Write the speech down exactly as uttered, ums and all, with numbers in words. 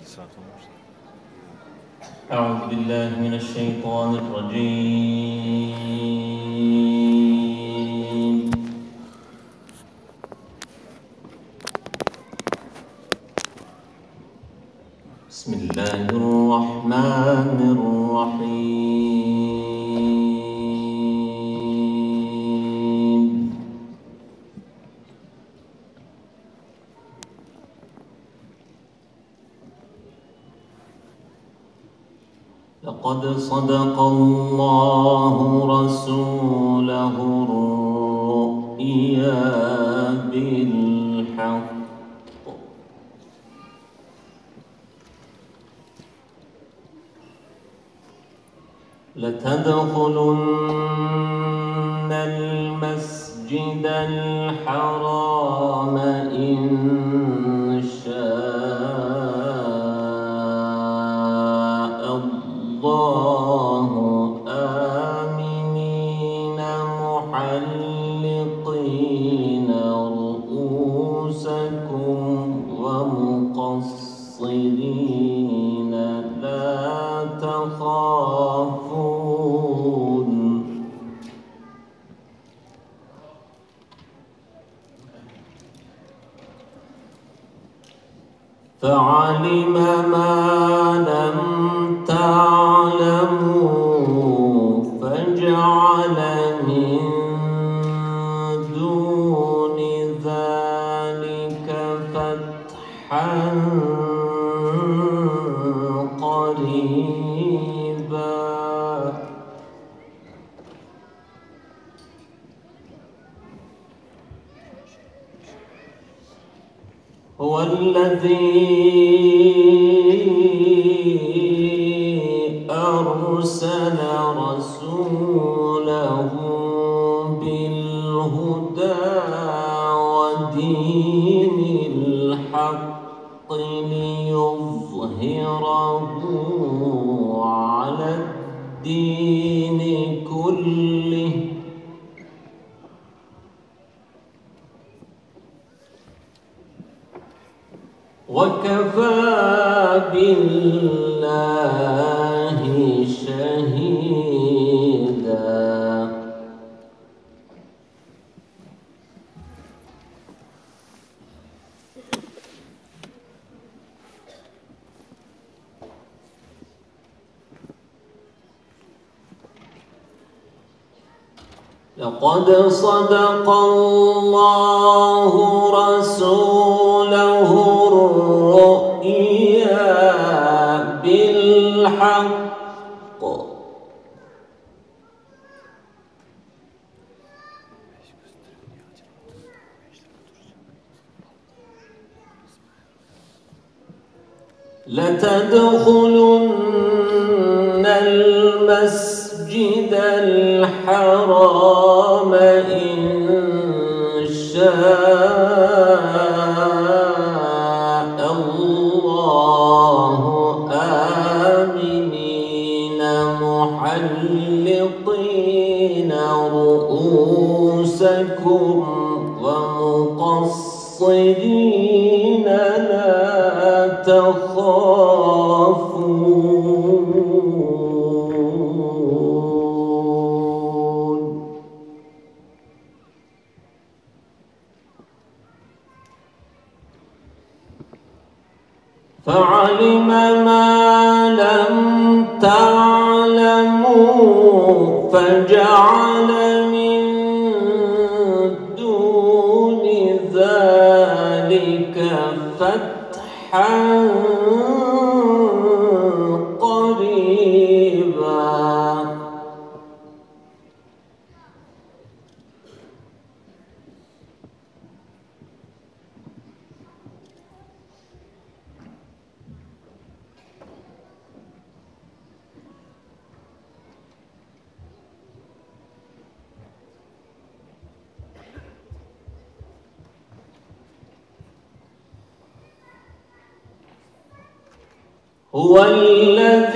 أعوذ بالله من الشيطان الرجيم. بسم الله الرحمن الرحيم. لقد صدق الله رسوله الرؤيا بالحق لتدخلن المسجد الحرام إن شاء الله آمنين محلقين رؤوسكم ومقصرين لا تخافون فعلم ما لم تعلموا فجعل من دون ذلك فتحا قريبا. هو الذي أرسل رسوله بالهدى ودين الحق ليظهره على الدين كله وكفى بالله شهيدا. لقد صدق الله رسوله الرؤيا بالحق لتدخلن المسجد الحرام إن شاء الله آمنين محلقين رؤوسكم ومقصرين لا تخافون فعلم ما لم تعلموا فجعل من دون ذلك فتحا قريبا. هو الذي